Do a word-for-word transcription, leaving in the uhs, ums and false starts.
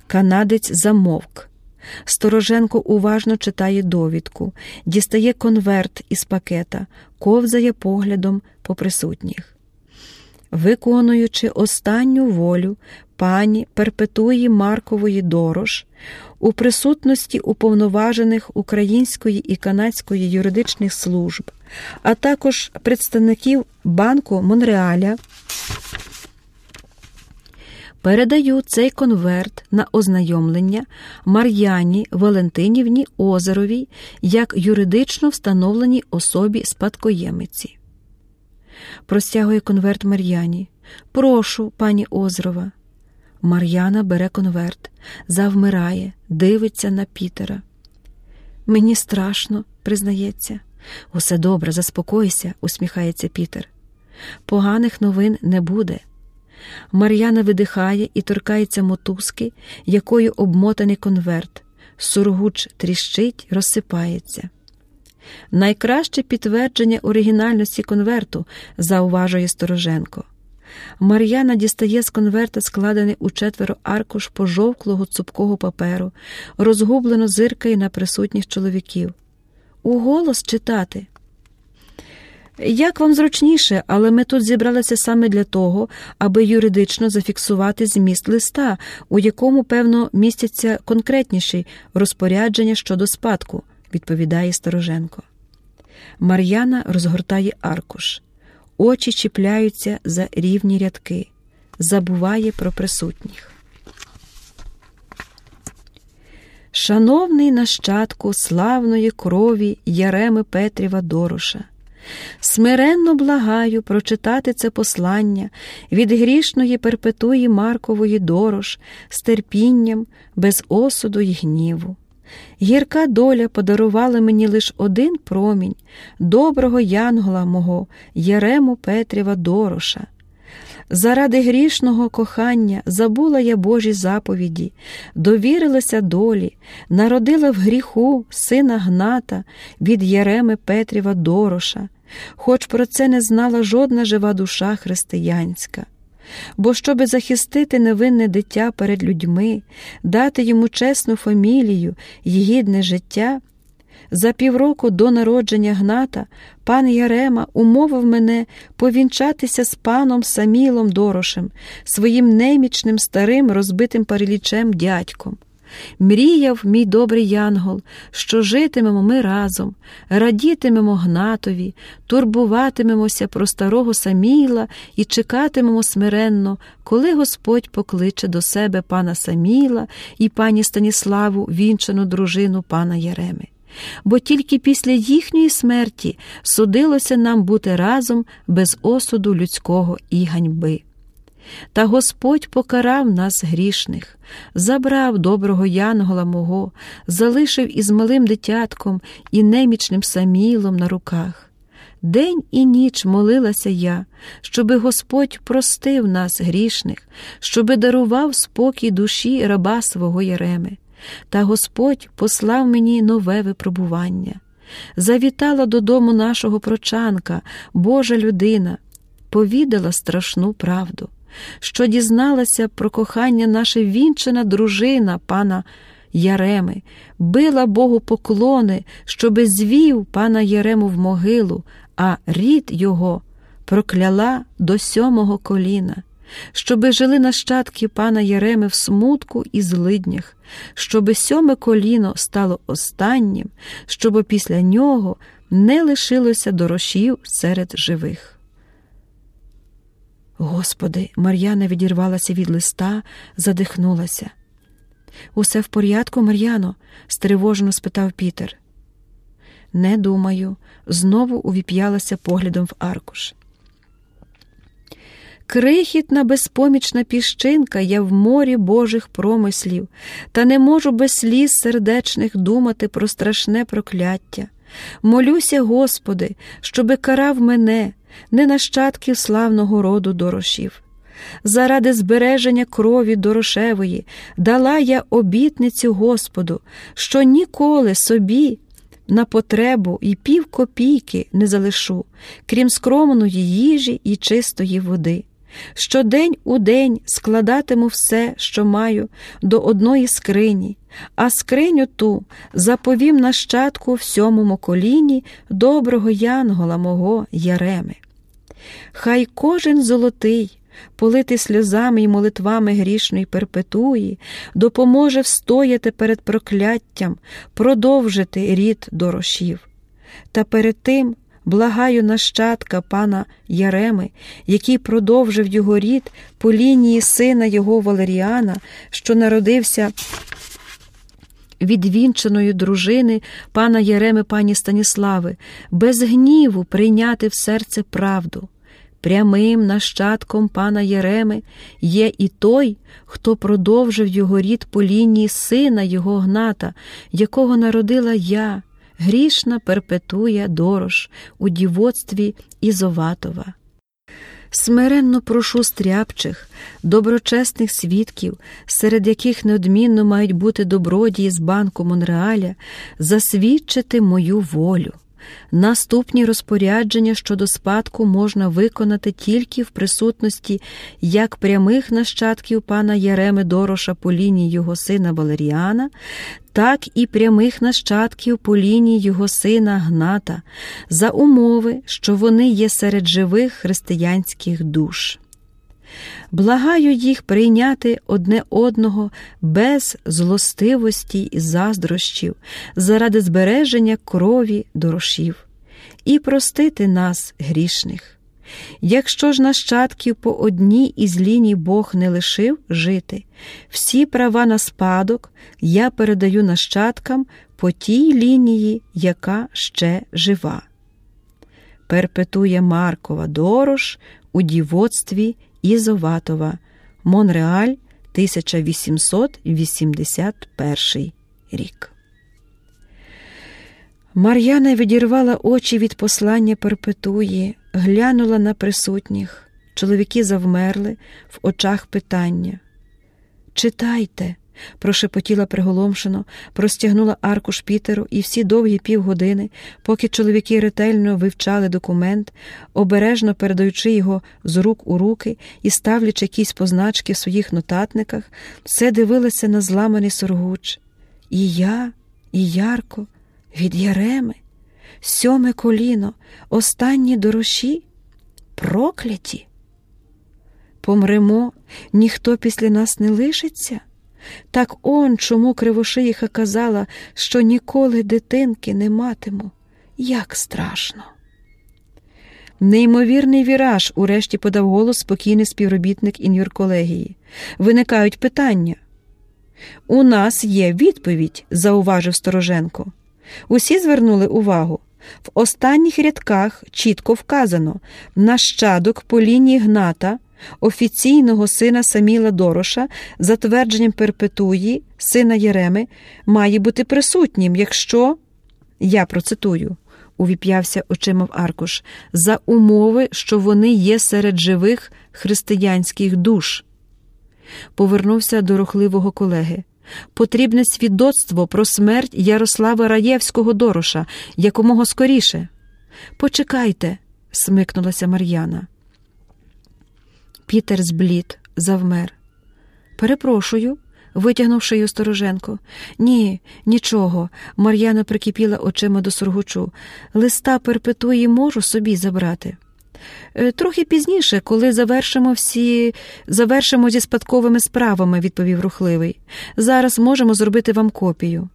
Канадець замовк. Стороженко уважно читає довідку, дістає конверт із пакета, ковзає поглядом по присутніх. Виконуючи останню волю пані Перпетуї Маркової Дорош, у присутності уповноважених української і канадської юридичних служб, а також представників Банку Монреаля, передаю цей конверт на ознайомлення Мар'яні Валентинівні Озеровій як юридично встановленій особі спадкоємиці. Простягує конверт Мар'яні. «Прошу, пані Озерова». Мар'яна бере конверт, завмирає, дивиться на Пітера. «Мені страшно», признається. «Усе добре, заспокойся», усміхається Пітер. «Поганих новин не буде». Мар'яна видихає і торкається мотузки, якою обмотаний конверт. Сургуч тріщить, розсипається. «Найкраще підтвердження оригінальності конверту», зауважує Стороженко. Мар'яна дістає з конверта складений у четверо аркуш пожовклого цупкого паперу, розгублено зиркає на присутніх чоловіків. «Уголос читати?» «Як вам зручніше, але ми тут зібралися саме для того, аби юридично зафіксувати зміст листа, у якому, певно, містяться конкретніші розпорядження щодо спадку», відповідає Стороженко. Мар'яна розгортає аркуш. Очі чіпляються за рівні рядки. Забуває про присутніх. «Шановний нащадку славної крові Яреми Петріва Дороша, смиренно благаю прочитати це послання від грішної Перпетуї Маркової Дорош з терпінням, без осуду й гніву. Гірка доля подарувала мені лиш один промінь доброго янгола мого Ярему Петріва Дороша. Заради грішного кохання забула я Божі заповіді, довірилася долі, народила в гріху сина Гната від Яреми Петріва Дороша, хоч про це не знала жодна жива душа християнська. Бо щоби захистити невинне дитя перед людьми, дати йому чесну фамілію й гідне життя, за півроку до народження Гната пан Ярема умовив мене повінчатися з паном Самілом Дорошем, своїм немічним старим розбитим паралічем дядьком. Мріяв мій добрий янгол, що житимемо ми разом, радітимемо Гнатові, турбуватимемося про старого Саміла і чекатимемо смиренно, коли Господь покличе до себе пана Саміла і пані Станіславу, вінчану дружину пана Яреми. Бо тільки після їхньої смерті судилося нам бути разом без осуду людського і ганьби. Та Господь покарав нас грішних, забрав доброго янгола мого, залишив із малим дитятком і немічним Самілом на руках. День і ніч молилася я, щоби Господь простив нас грішних, щоби дарував спокій душі раба свого Яреми. Та Господь послав мені нове випробування. Завітала додому нашого прочанка, Божа людина, повідала страшну правду, що дізналася про кохання наша вінчана дружина пана Яреми, била Богу поклони, щоби звів пана Ярему в могилу, а рід його прокляла до сьомого коліна, щоби жили нащадки пана Яреми в смутку і злиднях, щоби сьоме коліно стало останнім, щоби після нього не лишилося дорошів серед живих. Господи, Мар'яна відірвалася від листа, задихнулася. «Усе в порядку, Мар'яно?» – стривожено спитав Пітер. «Не думаю», – знову увіп'ялася поглядом в аркуш. «Крихітна безпомічна піщинка я в морі Божих промислів, та не можу без сліз сердечних думати про страшне прокляття. Молюся, Господи, щоби карав мене, не нащадків славного роду Дорошів. Заради збереження крові Дорошевої дала я обітницю Господу, що ніколи собі на потребу і пів копійки не залишу, крім скромної їжі і чистої води. Щодень у день складатиму все, що маю, до одної скрині, а скриню ту заповім нащадку всьомому коліні доброго янгола мого Яреми. Хай кожен золотий, политий сльозами й молитвами грішної перпетуї, допоможе встояти перед прокляттям, продовжити рід Дорошів. Та перед тим благаю нащадка пана Яреми, який продовжив його рід по лінії сина його Валеріана, що народився від вінчаної дружини пана Яреми пані Станіслави, без гніву прийняти в серце правду. Прямим нащадком пана Яреми є і той, хто продовжив його рід по лінії сина його Гната, якого народила я, грішна Перпетуя Дорош, у дівоцтві Ізоватова. Смиренно прошу стряпчих, доброчесних свідків, серед яких неодмінно мають бути добродії з банку Монреаля, засвідчити мою волю. Наступні розпорядження щодо спадку можна виконати тільки в присутності як прямих нащадків пана Яреми Дороша по лінії його сина Валеріана, так і прямих нащадків по лінії його сина Гната, за умови, що вони є серед живих християнських душ. Благаю їх прийняти одне одного без злостивості і заздрощів заради збереження крові Дорошів і простити нас, грішних. Якщо ж нащадків по одній із ліній Бог не лишив жити, всі права на спадок я передаю нащадкам по тій лінії, яка ще жива. Перпетуя Маркова Дорош у дівоцтві Ізоватова, Монреаль, тисяча вісімсот вісімдесят перший рік. Мар'яна відірвала очі від послання Перпетуї, глянула на присутніх. Чоловіки завмерли, в очах питання. «Читайте», – прошепотіла приголомшено, простягнула аркуш Пітеру, і всі довгі півгодини, поки чоловіки ретельно вивчали документ, обережно передаючи його з рук у руки і ставлячи якісь позначки в своїх нотатниках, все дивилися на зламаний сургуч. І я, і Ярко, від Яреми, сьоме коліно, останні Дороші, прокляті. Помремо, ніхто після нас не лишиться? Так он чому Кривошиїха казала, що ніколи дитинки не матиму. Як страшно. Неймовірний віраж, урешті подав голос спокійний співробітник ін'юрколегії. Виникають питання. У нас є відповідь, зауважив Стороженко. Усі звернули увагу. В останніх рядках чітко вказано нащадок по лінії Гната, офіційного сина Саміла Дороша, за твердженням Перпетуї, сина Яреми, має бути присутнім, якщо, я процитую, увіп'явся очима в аркуш, за умови, що вони є серед живих християнських душ. Повернувся до рухливого колеги. Потрібне свідоцтво про смерть Ярослава Раєвського Дороша, якомога скоріше. Почекайте, смикнулася Мар'яна. Пітер зблід, завмер. Перепрошую, витягнув шию Стороженко. Ні, нічого, Мар'яна прикипіла очима до сургучу. Листа Перпетуї можу собі забрати. Трохи пізніше, коли завершимо всі... завершимо зі спадковими справами, відповів рухливий. Зараз можемо зробити вам копію.